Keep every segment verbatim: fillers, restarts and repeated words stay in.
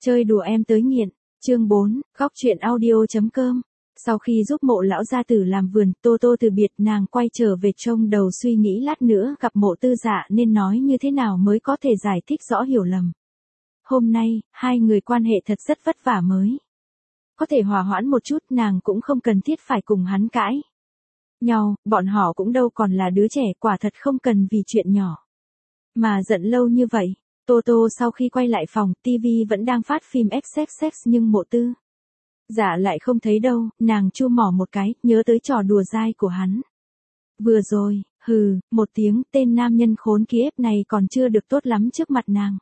Chơi đùa em tới nghiện, chương bốn, góc truyện audio.com. Sau khi giúp Mộ lão gia tử làm vườn, Tô Tô từ biệt, nàng quay trở về trong đầu suy nghĩ lát nữa gặp Mộ Tư Dạ nên nói như thế nào mới có thể giải thích rõ hiểu lầm. Hôm nay, hai người quan hệ thật rất vất vả mới có thể hòa hoãn một chút, nàng cũng không cần thiết phải cùng hắn cãi nhau, bọn họ cũng đâu còn là đứa trẻ, quả thật không cần vì chuyện nhỏ mà giận lâu như vậy. Tô Tô sau khi quay lại phòng, tivi vẫn đang phát phim ích xích ích nhưng Mộ Tư Dạ lại không thấy đâu, nàng chu mỏ một cái, nhớ tới trò đùa dai của hắn. Vừa rồi, hừ, một tiếng, tên nam nhân khốn kiếp này còn chưa được tốt lắm trước mặt nàng.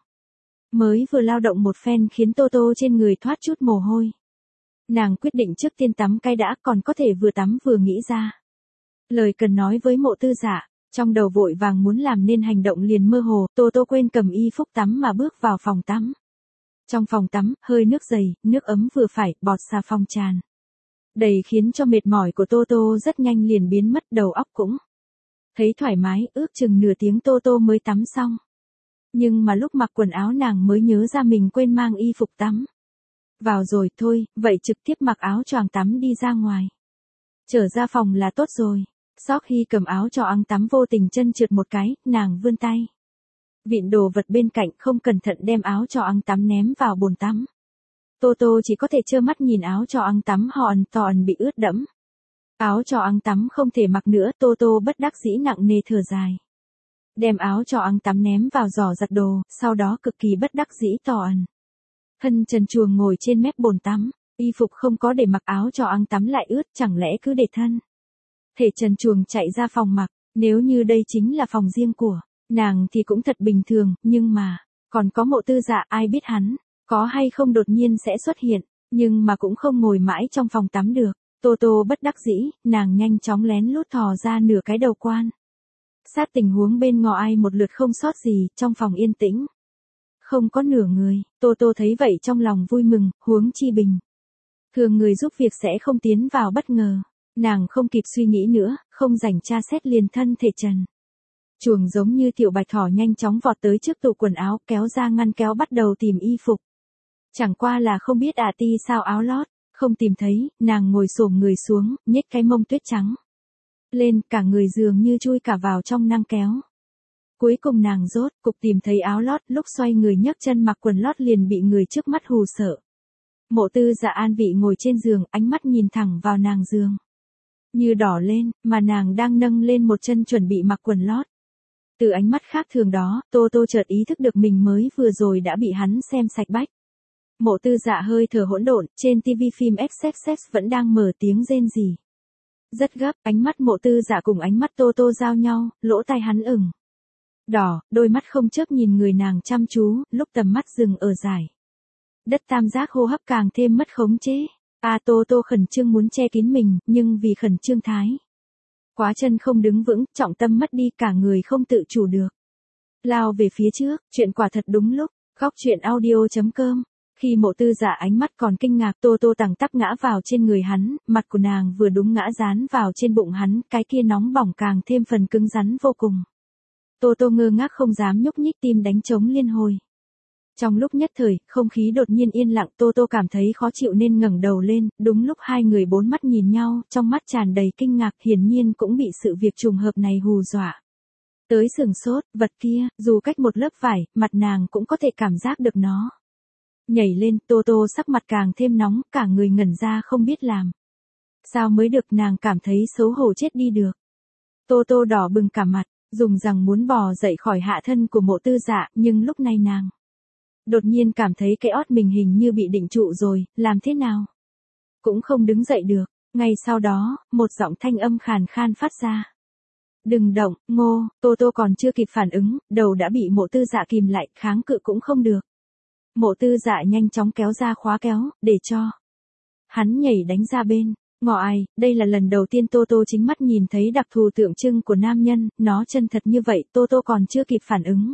Mới vừa lao động một phen khiến Tô Tô trên người thoát chút mồ hôi. Nàng quyết định trước tiên tắm cái đã, còn có thể vừa tắm vừa nghĩ ra lời cần nói với Mộ Tư Dạ. Trong đầu vội vàng muốn làm nên hành động liền mơ hồ, Tô Tô quên cầm y phục tắm mà bước vào phòng tắm. Trong phòng tắm, hơi nước dày, nước ấm vừa phải, bọt xà phòng tràn đầy khiến cho mệt mỏi của Tô Tô rất nhanh liền biến mất, đầu óc cũng thấy thoải mái, ước chừng nửa tiếng Tô Tô mới tắm xong. Nhưng mà lúc mặc quần áo nàng mới nhớ ra mình quên mang y phục tắm vào rồi, thôi, vậy trực tiếp mặc áo choàng tắm đi ra ngoài. Trở ra phòng là tốt rồi. Sau khi cầm áo choàng tắm vô tình chân trượt một cái, nàng vươn tay vịn đồ vật bên cạnh, không cẩn thận đem áo choàng tắm ném vào bồn tắm. Tô Tô chỉ có thể trơ mắt nhìn áo choàng tắm hòn tòn bị ướt đẫm. Áo choàng tắm không thể mặc nữa, Tô Tô bất đắc dĩ nặng nề thở dài. Đem áo choàng tắm ném vào giỏ giặt đồ, sau đó cực kỳ bất đắc dĩ tòn thân trần truồng ngồi trên mép bồn tắm, y phục không có để mặc, áo choàng tắm lại ướt, chẳng lẽ cứ để thân thể trần truồng chạy ra phòng mặc. Nếu như đây chính là phòng riêng của nàng thì cũng thật bình thường, nhưng mà còn có Mộ Tư Dạ, ai biết hắn có hay không đột nhiên sẽ xuất hiện, nhưng mà cũng không ngồi mãi trong phòng tắm được. Tô Tô bất đắc dĩ, nàng nhanh chóng lén lút thò ra nửa cái đầu quan sát tình huống bên ngoài một lượt, không sót gì. Trong phòng yên tĩnh không có nửa người, Tô Tô thấy vậy trong lòng vui mừng, huống chi bình thường người giúp việc sẽ không tiến vào bất ngờ. Nàng không kịp suy nghĩ nữa, không rảnh tra xét liền thân thể trần truồng giống như tiểu bạch thỏ nhanh chóng vọt tới trước tủ quần áo, kéo ra ngăn kéo bắt đầu tìm y phục. Chẳng qua là không biết à ti sao áo lót không tìm thấy, nàng ngồi xổm người xuống, nhếch cái mông tuyết trắng lên, cả người dường như chui cả vào trong ngăn kéo. Cuối cùng nàng rốt cục tìm thấy áo lót, lúc xoay người nhấc chân mặc quần lót liền bị người trước mắt hù sợ. Mộ Tư Dạ an vị ngồi trên giường, ánh mắt nhìn thẳng vào nàng giường như đỏ lên, mà nàng đang nâng lên một chân chuẩn bị mặc quần lót. Từ ánh mắt khác thường đó, Tô Tô chợt ý thức được mình mới vừa rồi đã bị hắn xem sạch bách. Mộ Tư Dạ hơi thở hỗn độn, trên tivi phim ích xích ích vẫn đang mở tiếng rên rỉ rất gấp, ánh mắt Mộ Tư Dạ cùng ánh mắt Tô Tô giao nhau, lỗ tai hắn ửng đỏ, đôi mắt không chớp nhìn người nàng chăm chú, lúc tầm mắt dừng ở dải đất tam giác hô hấp càng thêm mất khống chế. A Tô Tô khẩn trương muốn che kín mình, nhưng vì khẩn trương thái quá chân không đứng vững, trọng tâm mất đi, cả người không tự chủ được lao về phía trước. Chuyện quả thật đúng lúc. Góc truyện audio.com. Khi Mộ Tư Dạ ánh mắt còn kinh ngạc, Tô Tô tằng tắp ngã vào trên người hắn, mặt của nàng vừa đúng ngã dán vào trên bụng hắn, cái kia nóng bỏng càng thêm phần cứng rắn vô cùng. Tô Tô ngơ ngác không dám nhúc nhích, tim đánh trống liên hồi. Trong lúc nhất thời, không khí đột nhiên yên lặng, Tô Tô cảm thấy khó chịu nên ngẩng đầu lên, đúng lúc hai người bốn mắt nhìn nhau, trong mắt tràn đầy kinh ngạc, hiển nhiên cũng bị sự việc trùng hợp này hù dọa tới sừng sốt. Vật kia, dù cách một lớp vải, mặt nàng cũng có thể cảm giác được nó nhảy lên. Tô Tô sắc mặt càng thêm nóng, cả người ngẩn ra không biết làm sao mới được, nàng cảm thấy xấu hổ chết đi được. Tô Tô đỏ bừng cả mặt, dùng rằng muốn bò dậy khỏi hạ thân của Mộ Tư Dạ, nhưng lúc này nàng đột nhiên cảm thấy cái ót mình hình như bị định trụ rồi, làm thế nào cũng không đứng dậy được. Ngay sau đó, một giọng thanh âm khàn khan phát ra. Đừng động, Ngô. Tô Tô còn chưa kịp phản ứng, đầu đã bị Mộ Tư Dạ kìm lại, kháng cự cũng không được. Mộ Tư Dạ nhanh chóng kéo ra khóa kéo, để cho hắn nhảy đánh ra bên ngoài. Đây là lần đầu tiên Tô Tô chính mắt nhìn thấy đặc thù tượng trưng của nam nhân, nó chân thật như vậy. Tô Tô còn chưa kịp phản ứng,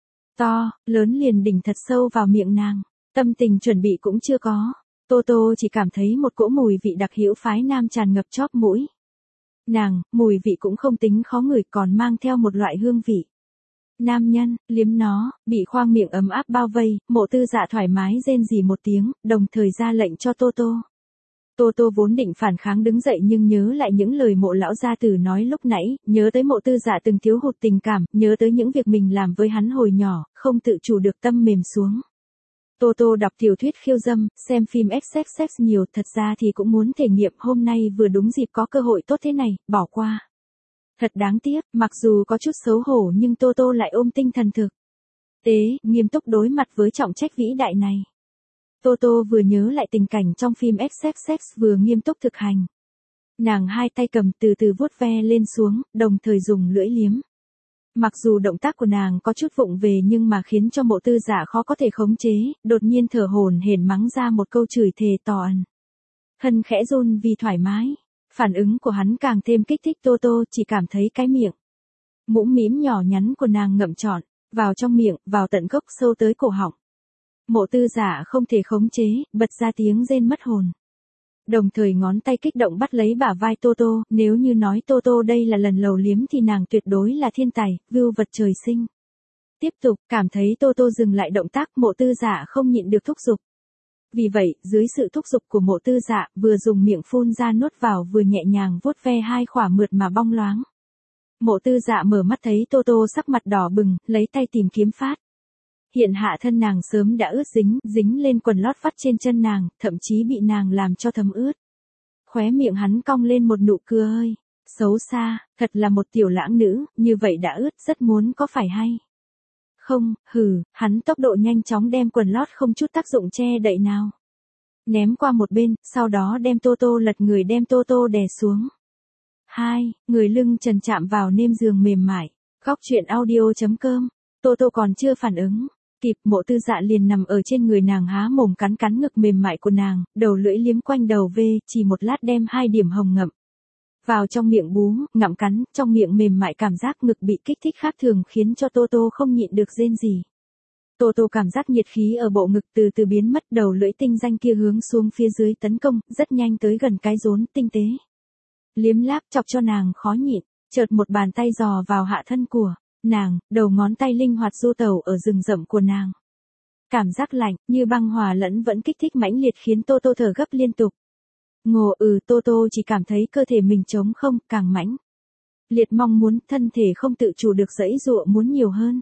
to, lớn liền đỉnh thật sâu vào miệng nàng. Tâm tình chuẩn bị cũng chưa có. Tô Tô chỉ cảm thấy một cỗ mùi vị đặc hữu phái nam tràn ngập chóp mũi nàng, mùi vị cũng không tính khó ngửi, còn mang theo một loại hương vị Nam nhân, liếm nó, bị khoang miệng ấm áp bao vây, Mộ Tư Dạ thoải mái rên rỉ một tiếng, đồng thời ra lệnh cho Tô Tô. Tô Tô vốn định phản kháng đứng dậy nhưng nhớ lại những lời Mộ lão gia tử nói lúc nãy, nhớ tới Mộ Tư Dạ từng thiếu hụt tình cảm, nhớ tới những việc mình làm với hắn hồi nhỏ, không tự chủ được tâm mềm xuống. Tô Tô đọc tiểu thuyết khiêu dâm, xem phim ích xích ích nhiều, thật ra thì cũng muốn thể nghiệm, hôm nay vừa đúng dịp có cơ hội tốt thế này, bỏ qua. Thật đáng tiếc, mặc dù có chút xấu hổ nhưng Tô Tô lại ôm tinh thần thực tế, nghiêm túc đối mặt với trọng trách vĩ đại này. Tô Tô vừa nhớ lại tình cảnh trong phim ích xích ích vừa nghiêm túc thực hành. Nàng hai tay cầm từ từ vuốt ve lên xuống, đồng thời dùng lưỡi liếm. Mặc dù động tác của nàng có chút vụng về nhưng mà khiến cho Mộ Tư Dạ khó có thể khống chế, đột nhiên thở hổn hển mắng ra một câu chửi thề to ẩn. Thân khẽ run vì thoải mái. Phản ứng của hắn càng thêm kích thích Tô Tô, chỉ cảm thấy cái miệng mũm mĩm nhỏ nhắn của nàng ngậm trọn, vào trong miệng, vào tận gốc sâu tới cổ họng. Mộ Tư Dạ không thể khống chế, bật ra tiếng rên mất hồn. Đồng thời ngón tay kích động bắt lấy bả vai Tô Tô, nếu như nói Tô Tô đây là lần đầu liếm thì nàng tuyệt đối là thiên tài, vưu vật trời sinh. Tiếp tục, cảm thấy Tô Tô dừng lại động tác, Mộ Tư Dạ không nhịn được thúc giục. Vì vậy, dưới sự thúc giục của Mộ Tư Dạ, vừa dùng miệng phun ra nuốt vào vừa nhẹ nhàng vuốt ve hai khỏa mượt mà bong loáng. Mộ Tư Dạ mở mắt thấy Tô Tô sắc mặt đỏ bừng, lấy tay tìm kiếm phát. Hiện hạ thân nàng sớm đã ướt dính, dính lên quần lót vắt trên chân nàng, thậm chí bị nàng làm cho thấm ướt. Khóe miệng hắn cong lên một nụ cười, xấu xa, thật là một tiểu lãng nữ, như vậy đã ướt, rất muốn có phải hay. Không, hừ, hắn tốc độ nhanh chóng đem quần lót không chút tác dụng che đậy nào ném qua một bên, sau đó đem Tô Tô lật người đem Tô Tô đè xuống. Hai, người lưng trần chạm vào nêm giường mềm mại. Góc truyện audio chấm com. Tô Tô còn chưa phản ứng kịp, Mộ Tư Dạ liền nằm ở trên người nàng há mồm cắn cắn ngực mềm mại của nàng, đầu lưỡi liếm quanh đầu vê, chỉ một lát đem hai điểm hồng ngậm vào trong miệng bú, ngậm cắn, trong miệng mềm mại, cảm giác ngực bị kích thích khác thường khiến cho Tô Tô không nhịn được rên rỉ. Tô Tô cảm giác nhiệt khí ở bộ ngực từ từ biến mất, đầu lưỡi tinh danh kia hướng xuống phía dưới tấn công, rất nhanh tới gần cái rốn tinh tế. Liếm láp chọc cho nàng khó nhịn, chợt một bàn tay dò vào hạ thân của nàng, đầu ngón tay linh hoạt du tẩu ở rừng rậm của nàng. Cảm giác lạnh, như băng hòa lẫn vẫn kích thích mãnh liệt khiến Tô Tô thở gấp liên tục. Ngồ ừ Tô Tô chỉ cảm thấy cơ thể mình trống không, càng mãnh liệt mong muốn, thân thể không tự chủ được dãy dụa muốn nhiều hơn.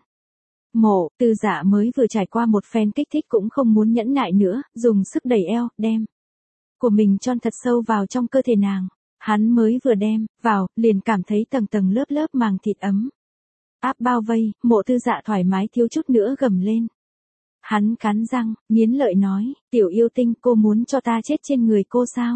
Mộ Tư Dạ mới vừa trải qua một phen kích thích cũng không muốn nhẫn nại nữa, dùng sức đẩy eo, đem của mình chôn thật sâu vào trong cơ thể nàng. Hắn mới vừa đem vào, liền cảm thấy tầng tầng lớp lớp màng thịt ấm áp bao vây, Mộ Tư Dạ thoải mái thiếu chút nữa gầm lên. Hắn cắn răng, nghiến lợi nói, tiểu yêu tinh, cô muốn cho ta chết trên người cô sao?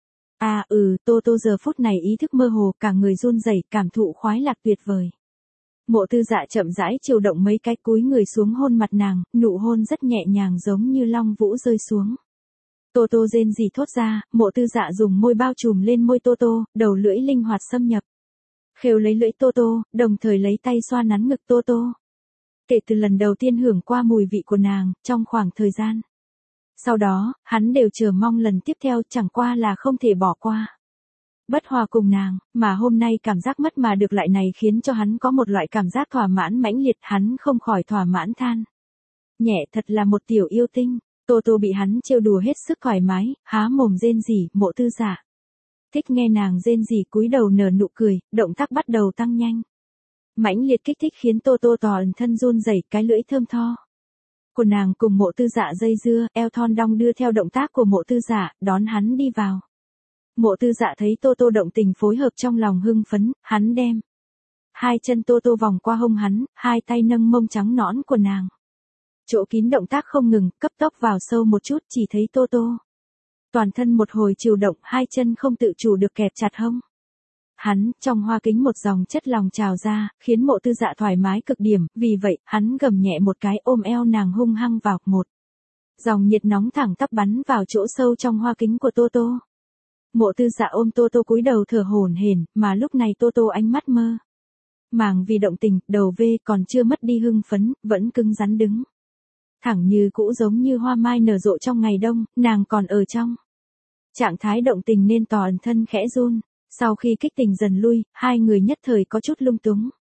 À ừ, Tô Tô giờ phút này ý thức mơ hồ, cả người run rẩy, cảm thụ khoái lạc tuyệt vời. Mộ Tư Dạ chậm rãi chiều động mấy cái, cúi người xuống hôn mặt nàng, nụ hôn rất nhẹ nhàng giống như long vũ rơi xuống. Tô Tô rên rỉ thốt ra, Mộ Tư Dạ dùng môi bao trùm lên môi Tô Tô, đầu lưỡi linh hoạt xâm nhập. Khều lấy lưỡi Tô Tô, đồng thời lấy tay xoa nắn ngực Tô Tô. Kể từ lần đầu tiên hưởng qua mùi vị của nàng, trong khoảng thời gian sau đó, hắn đều chờ mong lần tiếp theo, chẳng qua là không thể bỏ qua. Bất hòa cùng nàng, mà hôm nay cảm giác mất mà được lại này khiến cho hắn có một loại cảm giác thỏa mãn mãnh liệt, hắn không khỏi thỏa mãn than. Nhẹ thật là một tiểu yêu tinh. Tô Tô bị hắn trêu đùa hết sức thoải mái, há mồm rên rỉ, Mộ Tư Dạ thích nghe nàng rên rỉ, cúi đầu nở nụ cười, động tác bắt đầu tăng nhanh. Mãnh liệt kích thích khiến Tô Tô toàn thân run rẩy, cái lưỡi thơm tho của nàng cùng Mộ Tư Dạ dây dưa, eo thon đong đưa theo động tác của Mộ Tư Dạ, đón hắn đi vào. Mộ Tư Dạ thấy Tô Tô động tình phối hợp trong lòng hưng phấn, hắn đem hai chân Tô Tô vòng qua hông hắn, hai tay nâng mông trắng nõn của nàng. Chỗ kín động tác không ngừng, cấp tốc vào sâu một chút, chỉ thấy Tô Tô toàn thân một hồi chiều động, hai chân không tự chủ được kẹp chặt hông hắn, trong hoa kính một dòng chất lòng trào ra, khiến Mộ Tư Dạ thoải mái cực điểm, vì vậy, hắn gầm nhẹ một cái ôm eo nàng hung hăng vào, một dòng nhiệt nóng thẳng tắp bắn vào chỗ sâu trong hoa kính của Tô Tô. Mộ Tư Dạ ôm Tô Tô cúi đầu thở hổn hển, mà lúc này Tô Tô ánh mắt mơ màng vì động tình, đầu vê còn chưa mất đi hưng phấn, vẫn cứng rắn đứng thẳng như cũ, giống như hoa mai nở rộ trong ngày đông, nàng còn ở trong trạng thái động tình nên toàn thân khẽ run. Sau khi kích tình dần lui, hai người nhất thời có chút lung túng.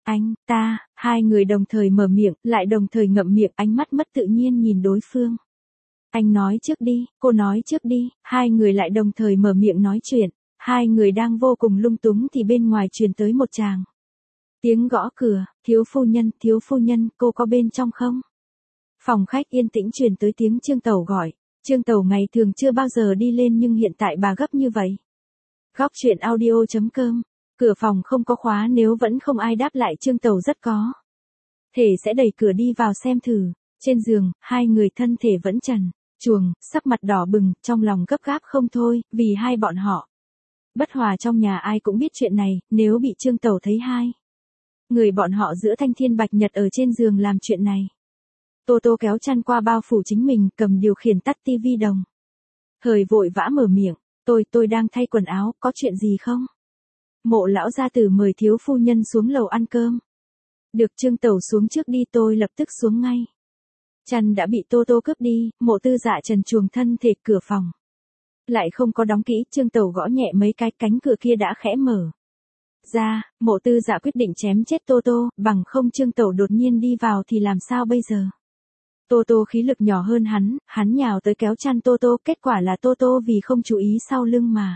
Anh, ta, hai người đồng thời mở miệng, lại đồng thời ngậm miệng, ánh mắt mất tự nhiên nhìn đối phương. Anh nói trước đi, cô nói trước đi, hai người lại đồng thời mở miệng nói chuyện. Hai người đang vô cùng lung túng thì bên ngoài truyền tới một tràng tiếng gõ cửa, thiếu phu nhân, thiếu phu nhân, cô có bên trong không? Phòng khách yên tĩnh truyền tới tiếng Trương Tẩu gọi. Trương Tẩu ngày thường chưa bao giờ đi lên nhưng hiện tại bà gấp như vậy. Góc chuyện audio chấm com. Cửa phòng không có khóa, nếu vẫn không ai đáp lại Trương Tẩu rất có thể sẽ đẩy cửa đi vào xem thử. Trên giường, hai người thân thể vẫn trần truồng, sắc mặt đỏ bừng, trong lòng gấp gáp không thôi, vì hai bọn họ bất hòa trong nhà ai cũng biết chuyện này, nếu bị Trương Tẩu thấy hai người bọn họ giữa thanh thiên bạch nhật ở trên giường làm chuyện này. Tô Tô kéo chăn qua bao phủ chính mình, cầm điều khiển tắt tivi đồng thời vội vã mở miệng, tôi, tôi đang thay quần áo, có chuyện gì không? Mộ lão gia tử mời thiếu phu nhân xuống lầu ăn cơm. Được, Trương Tẩu xuống trước đi, tôi lập tức xuống ngay. Chăn đã bị Tô Tô cướp đi, Mộ Tư Dạ trần truồng thân thể, cửa phòng lại không có đóng kỹ, Trương Tẩu gõ nhẹ mấy cái, cánh cửa kia đã khẽ mở ra. Mộ Tư Dạ quyết định chém chết Tô Tô, bằng không Trương Tẩu đột nhiên đi vào thì làm sao bây giờ? Tô Tô khí lực nhỏ hơn hắn, hắn nhào tới kéo chăn Tô Tô, kết quả là Tô Tô vì không chú ý sau lưng mà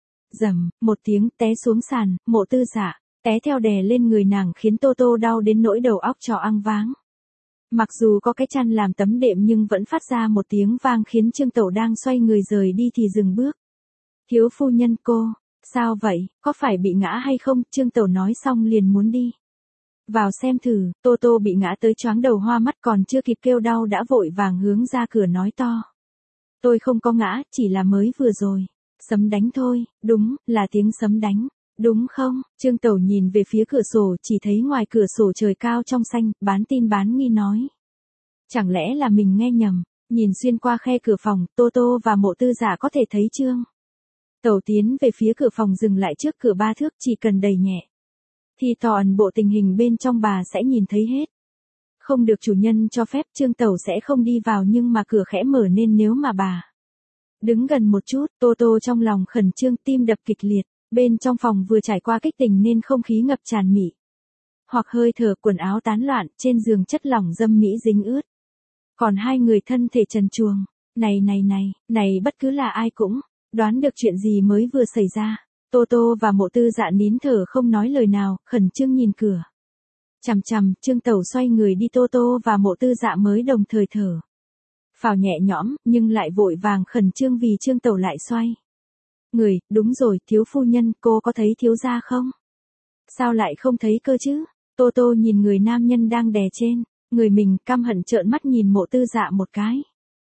rầm một tiếng té xuống sàn. Mộ Tư Dạ té theo đè lên người nàng khiến Tô Tô đau đến nỗi đầu óc trò ăng váng. Mặc dù có cái chăn làm tấm đệm nhưng vẫn phát ra một tiếng vang khiến Trương Tẩu đang xoay người rời đi thì dừng bước. Thiếu phu nhân, cô, sao vậy, có phải bị ngã hay không? Trương Tẩu nói xong liền muốn đi vào xem thử. Tô Tô bị ngã tới choáng đầu hoa mắt, còn chưa kịp kêu đau đã vội vàng hướng ra cửa nói to. Tôi không có ngã, chỉ là mới vừa rồi sấm đánh thôi. Đúng, là tiếng sấm đánh, đúng không? Trương Tẩu nhìn về phía cửa sổ, chỉ thấy ngoài cửa sổ trời cao trong xanh, bán tin bán nghi nói. Chẳng lẽ là mình nghe nhầm? Nhìn xuyên qua khe cửa phòng, Tô Tô và Mộ Tư Dạ có thể thấy Trương Tẩu tiến về phía cửa phòng, dừng lại trước cửa ba thước, chỉ cần đẩy nhẹ thì toàn bộ tình hình bên trong bà sẽ nhìn thấy hết. Không được chủ nhân cho phép, Trương Tẩu sẽ không đi vào, nhưng mà cửa khẽ mở nên nếu mà bà đứng gần một chút, Tô Tô trong lòng khẩn trương, tim đập kịch liệt. Bên trong phòng vừa trải qua kích tình nên không khí ngập tràn mị hoặc hơi thở, quần áo tán loạn, trên giường chất lỏng dâm mỹ dính ướt. Còn hai người thân thể trần truồng. Này này này, này bất cứ là ai cũng đoán được chuyện gì mới vừa xảy ra. Tô Tô và Mộ Tư Dạ nín thở không nói lời nào, khẩn trương nhìn cửa chằm chằm. Trương Tẩu xoay người đi, Tô Tô và Mộ Tư Dạ mới đồng thời thở phào nhẹ nhõm, nhưng lại vội vàng khẩn trương vì Trương Tẩu lại xoay người. Đúng rồi, thiếu phu nhân, cô có thấy thiếu gia không? Sao lại không thấy cơ chứ? Tô Tô nhìn người nam nhân đang đè trên người mình, căm hận trợn mắt nhìn Mộ Tư Dạ một cái.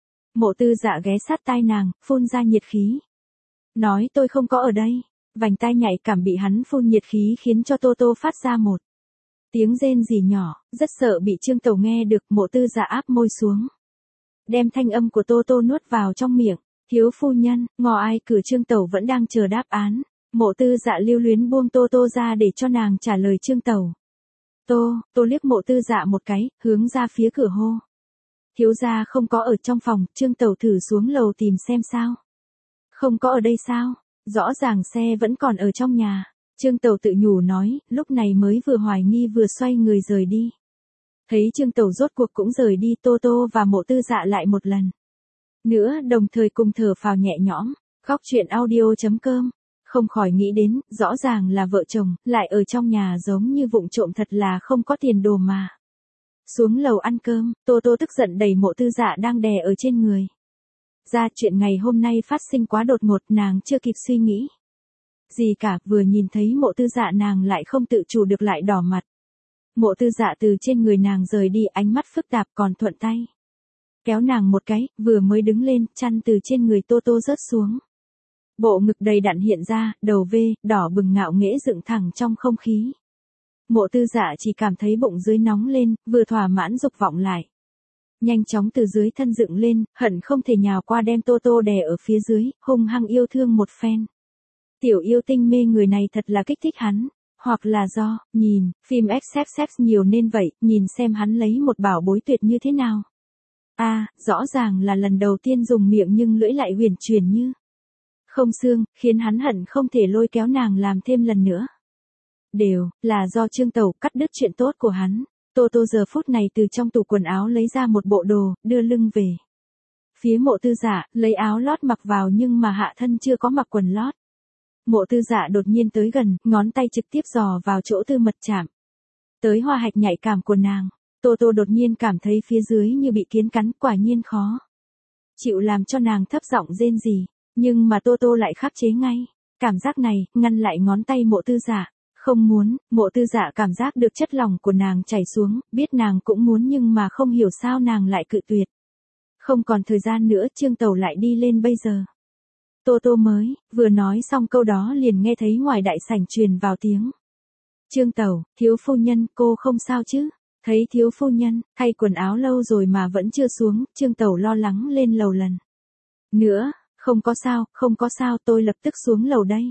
Mộ Tư Dạ ghé sát tai nàng, phun ra nhiệt khí. Nói tôi không có ở đây. Vành tai nhạy cảm bị hắn phun nhiệt khí khiến cho Tô Tô phát ra một tiếng rên rỉ nhỏ, rất sợ bị Trương Tẩu nghe được. Mộ Tư Dạ áp môi xuống, đem thanh âm của Tô Tô nuốt vào trong miệng. Thiếu phu nhân, ngò ai cửa. Trương Tẩu vẫn đang chờ đáp án. Mộ Tư Dạ lưu luyến buông Tô Tô ra để cho nàng trả lời Trương Tẩu. Tô, Tô liếc Mộ Tư Dạ một cái, hướng ra phía cửa hô. Thiếu gia không có ở trong phòng. Trương Tẩu thử xuống lầu tìm xem sao. Không có ở đây sao? Rõ ràng xe vẫn còn ở trong nhà. Trương Tẩu tự nhủ nói, lúc này mới vừa hoài nghi vừa xoay người rời đi. Thấy Trương Tẩu rốt cuộc cũng rời đi, Tô Tô và Mộ Tư Dạ lại một lần nữa đồng thời cùng thở phào nhẹ nhõm. Góc chuyện audio chấm com. Không khỏi nghĩ đến, rõ ràng là vợ chồng, lại ở trong nhà giống như vụng trộm, thật là không có tiền đồ mà. Xuống lầu ăn cơm, Tô Tô tức giận đẩy Mộ Tư Dạ đang đè ở trên người ra. Chuyện ngày hôm nay phát sinh quá đột ngột, nàng chưa kịp suy nghĩ gì cả, vừa nhìn thấy Mộ Tư Dạ nàng lại không tự chủ được lại đỏ mặt. Mộ Tư Dạ từ trên người nàng rời đi, ánh mắt phức tạp, còn thuận tay kéo nàng một cái, vừa mới đứng lên, chăn từ trên người Tô Tô rớt xuống. Bộ ngực đầy đặn hiện ra, đầu V, đỏ bừng ngạo nghễ dựng thẳng trong không khí. Mộ Tư Dạ chỉ cảm thấy bụng dưới nóng lên, vừa thỏa mãn dục vọng lại nhanh chóng từ dưới thân dựng lên, hận không thể nhào qua đem Tô Tô đè ở phía dưới, hung hăng yêu thương một phen. Tiểu yêu tinh mê người này thật là kích thích hắn. Hoặc là do, nhìn, phim ép ép ép nhiều nên vậy, nhìn xem hắn lấy một bảo bối tuyệt như thế nào. A, à, rõ ràng là lần đầu tiên dùng miệng nhưng lưỡi lại huyền chuyển như không xương, khiến hắn hận không thể lôi kéo nàng làm thêm lần nữa. đều, là do Trương Tẩu cắt đứt chuyện tốt của hắn. Tô Tô giờ phút này từ trong tủ quần áo lấy ra một bộ đồ, đưa lưng về phía Mộ Tư Dạ, lấy áo lót mặc vào nhưng mà hạ thân chưa có mặc quần lót. Mộ Tư Dạ đột nhiên tới gần, ngón tay trực tiếp dò vào chỗ tư mật chạm tới hoa hạch nhạy cảm của nàng. Tô Tô đột nhiên cảm thấy phía dưới như bị kiến cắn, quả nhiên khó chịu, làm cho nàng thấp giọng rên rỉ, nhưng mà Tô Tô lại khắc chế ngay cảm giác này, ngăn lại ngón tay Mộ Tư Dạ. Không muốn. Mộ Tư Dạ cảm giác được chất lỏng của nàng chảy xuống, biết nàng cũng muốn nhưng mà không hiểu sao nàng lại cự tuyệt. Không còn thời gian nữa, Trương Tẩu lại đi lên bây giờ. Tô Tô mới vừa nói xong câu đó liền nghe thấy ngoài đại sảnh truyền vào tiếng. Trương Tẩu, thiếu phu nhân, cô không sao chứ? Thấy thiếu phu nhân, thay quần áo lâu rồi mà vẫn chưa xuống, Trương Tẩu lo lắng lên lầu lần nữa. Không có sao, không có sao, tôi lập tức xuống lầu đây.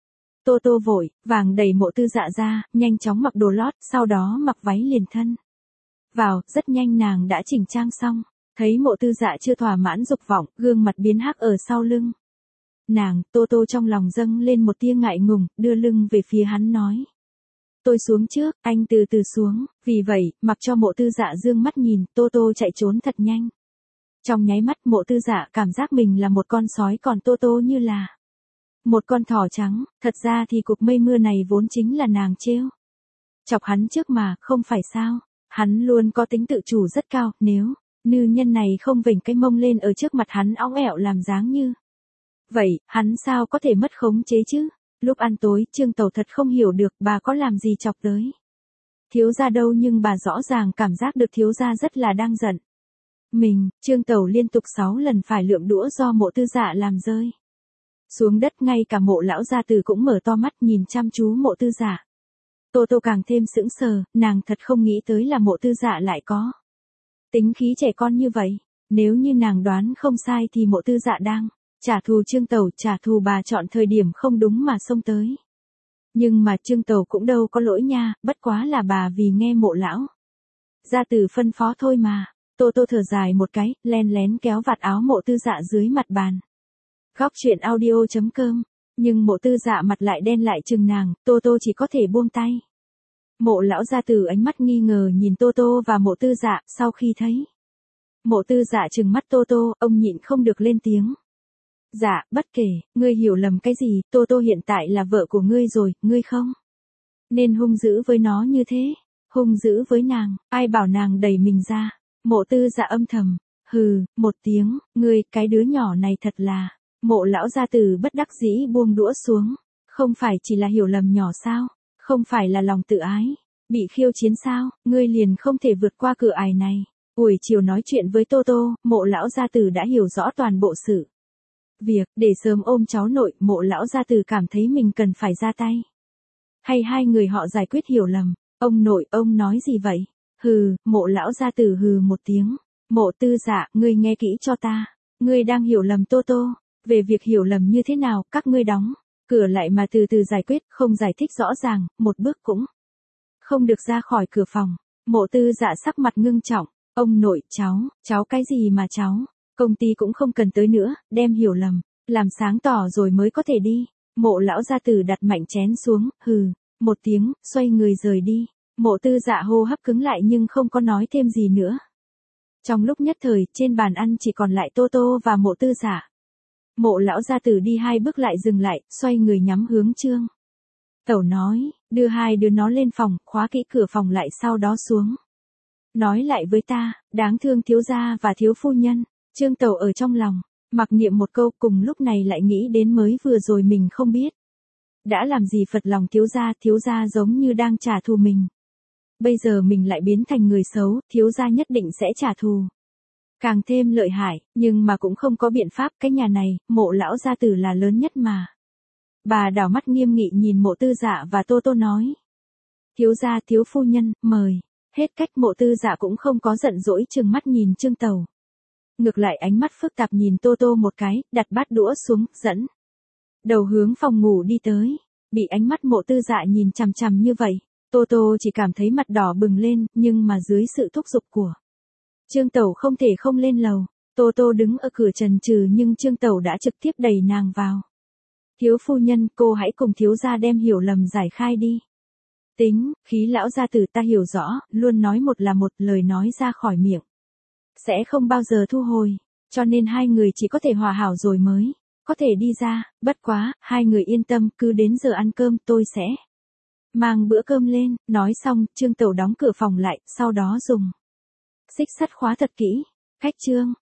Tô Tô vội vàng đẩy Mộ Tư Dạ ra, nhanh chóng mặc đồ lót, sau đó mặc váy liền thân vào, rất nhanh nàng đã chỉnh trang xong. Thấy Mộ Tư Dạ chưa thỏa mãn dục vọng, gương mặt biến hắc ở sau lưng nàng, Tô Tô trong lòng dâng lên một tia ngại ngùng, đưa lưng về phía hắn nói. Tôi xuống trước, anh từ từ xuống. Vì vậy, mặc cho Mộ Tư Dạ dương mắt nhìn, Tô Tô chạy trốn thật nhanh. Trong nháy mắt Mộ Tư Dạ cảm giác mình là một con sói, còn Tô Tô như là một con thỏ trắng. Thật ra thì cuộc mây mưa này vốn chính là nàng trêu chọc hắn trước mà, không phải sao? Hắn luôn có tính tự chủ rất cao, nếu nữ nhân này không vểnh cái mông lên ở trước mặt hắn óng ẹo làm dáng như vậy, hắn sao có thể mất khống chế chứ? Lúc ăn tối, Trương Tẩu thật không hiểu được bà có làm gì chọc tới thiếu gia đâu, nhưng bà rõ ràng cảm giác được thiếu gia rất là đang giận mình. Trương Tẩu liên tục sáu lần phải lượm đũa do Mộ Tư Dạ làm rơi xuống đất, ngay cả Mộ lão gia tử cũng mở to mắt nhìn chăm chú Mộ Tư Dạ. Tô Tô càng thêm sững sờ, nàng thật không nghĩ tới là Mộ Tư Dạ lại có tính khí trẻ con như vậy. Nếu như nàng đoán không sai thì Mộ Tư Dạ đang trả thù Trương Tẩu, trả thù bà chọn thời điểm không đúng mà xông tới. Nhưng mà Trương Tẩu cũng đâu có lỗi nha, bất quá là bà vì nghe Mộ lão gia tử phân phó thôi mà. Tô Tô thở dài một cái, len lén kéo vạt áo Mộ Tư Dạ dưới mặt bàn. Góc truyện audio chấm com. Nhưng Mộ Tư Dạ mặt lại đen lại chừng nàng, Tô Tô chỉ có thể buông tay. Mộ lão gia tử ánh mắt nghi ngờ nhìn Tô Tô và Mộ Tư Dạ, sau khi thấy Mộ Tư Dạ trừng mắt Tô Tô, ông nhịn không được lên tiếng. Dạ, bất kể, ngươi hiểu lầm cái gì, Tô Tô hiện tại là vợ của ngươi rồi, ngươi không nên hung dữ với nó như thế. Hung dữ với nàng, ai bảo nàng đẩy mình ra? Mộ Tư Dạ âm thầm, hừ, một tiếng, ngươi, cái đứa nhỏ này thật là. Mộ lão gia tử bất đắc dĩ buông đũa xuống. Không phải chỉ là hiểu lầm nhỏ sao? Không phải là lòng tự ái bị khiêu chiến sao? Ngươi liền không thể vượt qua cửa ải này. Buổi chiều nói chuyện với Tô Tô, Mộ lão gia tử đã hiểu rõ toàn bộ sự việc, để sớm ôm cháu nội. Mộ lão gia tử cảm thấy mình cần phải ra tay, hay hai người họ giải quyết hiểu lầm. Ông nội, ông nói gì vậy? Hừ. Mộ lão gia tử hừ một tiếng. Mộ Tư Dạ, ngươi nghe kỹ cho ta, ngươi đang hiểu lầm Tô Tô. Về việc hiểu lầm như thế nào, các ngươi đóng cửa lại mà từ từ giải quyết, không giải thích rõ ràng, một bước cũng không được ra khỏi cửa phòng. Mộ Tư Dạ sắc mặt ngưng trọng. Ông nội, cháu, cháu cái gì mà cháu? Công ty cũng không cần tới nữa, đem hiểu lầm làm sáng tỏ rồi mới có thể đi. Mộ lão gia tử đặt mạnh chén xuống, hừ một tiếng, xoay người rời đi. Mộ Tư Dạ hô hấp cứng lại nhưng không có nói thêm gì nữa. Trong lúc nhất thời, trên bàn ăn chỉ còn lại Tô Tô và Mộ Tư Dạ. Mộ lão gia tử đi hai bước lại dừng lại, xoay người nhắm hướng Trương Tẩu nói, đưa hai đứa nó lên phòng, khóa kỹ cửa phòng lại, sau đó xuống nói lại với ta, đáng thương thiếu gia và thiếu phu nhân. Trương Tẩu ở trong lòng mặc niệm một câu, cùng lúc này lại nghĩ đến mới vừa rồi mình không biết đã làm gì phật lòng thiếu gia, thiếu gia giống như đang trả thù mình. Bây giờ mình lại biến thành người xấu, thiếu gia nhất định sẽ trả thù càng thêm lợi hại, nhưng mà cũng không có biện pháp, cái nhà này, Mộ lão gia tử là lớn nhất mà. Bà đảo mắt nghiêm nghị nhìn Mộ Tư Dạ và Tô Tô nói. Thiếu gia, thiếu phu nhân, mời. Hết cách. Mộ Tư Dạ cũng không có giận dỗi, trừng mắt nhìn Trương Tẩu. Ngược lại ánh mắt phức tạp nhìn Tô Tô một cái, đặt bát đũa xuống, dẫn đầu hướng phòng ngủ đi tới. Bị ánh mắt Mộ Tư Dạ nhìn chằm chằm như vậy, Tô Tô chỉ cảm thấy mặt đỏ bừng lên, nhưng mà dưới sự thúc giục của Trương Tẩu không thể không lên lầu. Tô Tô đứng ở cửa chần chừ nhưng Trương Tẩu đã trực tiếp đẩy nàng vào. Thiếu phu nhân, cô hãy cùng thiếu gia đem hiểu lầm giải khai đi. Tính, khí lão gia tử ta hiểu rõ, luôn nói một là một, lời nói ra khỏi miệng sẽ không bao giờ thu hồi, cho nên hai người chỉ có thể hòa hảo rồi mới có thể đi ra, bất quá, hai người yên tâm, cứ đến giờ ăn cơm tôi sẽ mang bữa cơm lên. Nói xong, Trương Tẩu đóng cửa phòng lại, sau đó dùng xích sắt khóa thật kỹ. Khách Trương,